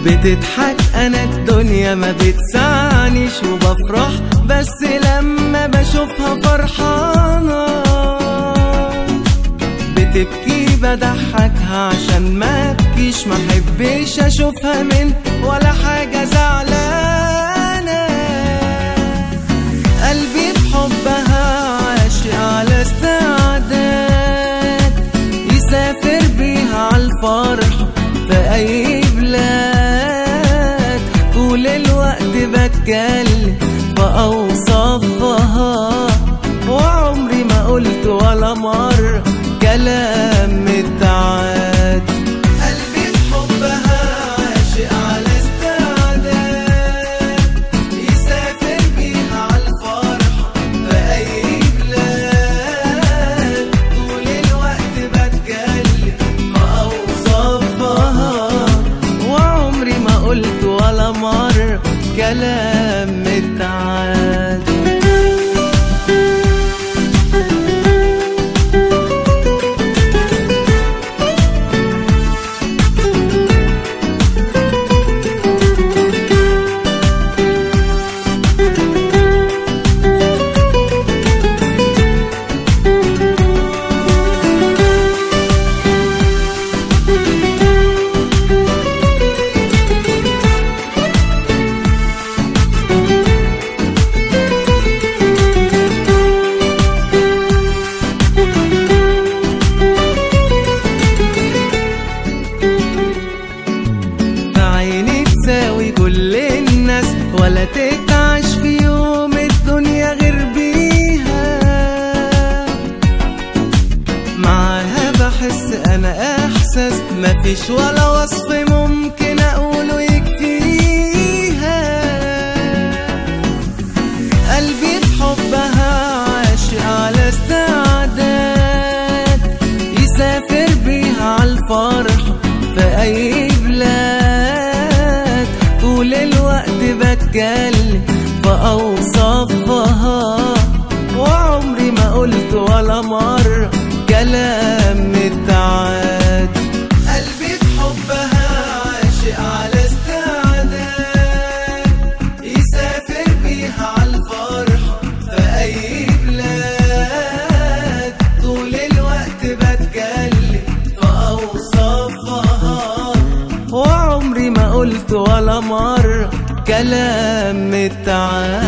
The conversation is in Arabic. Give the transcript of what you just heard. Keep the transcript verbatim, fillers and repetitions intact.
بتضحك انا الدنيا ما بتسعنيش، وبفرح بس لما بشوفها فرحانة. بتبكي بضحكها عشان ما ابكيش، ما حبيش اشوفها من ولا حاجة زعلانة. قلبي في حبها عاشق على استعداد، يسافر بيها عالفرح في اي بلاد. طول الوقت بتكلم بأوصافها، وعمري ما قلت ولا مرة كلام متعاد. قلبي في حبها عاشق على استعداد، يسافر بيها عالفرح في أي بلاد. طول الوقت بتكلم بأوصافها، وعمري ما قلت ولا مرة كلام متعاد. كل الناس ولا تتعش في يوم الدنيا غير بيها. معاها بحس انا احساس مفيش ولا وصف ممكن اقوله يكفيها. قلبي في حبها عاشق على استعداد، يسافر بيها عالفرح في اي بلاد. طول الوقت بتكلم بأوصافها، وعمري ما قلت ولا مرة كلام متعاد. قلبي في حبها عاشق على استعداد، يسافر بيها عالفرح في أي بلاد. طول الوقت بتكلم بأوصافها، وعمري ما قلت ولا مرة كلام متعاد.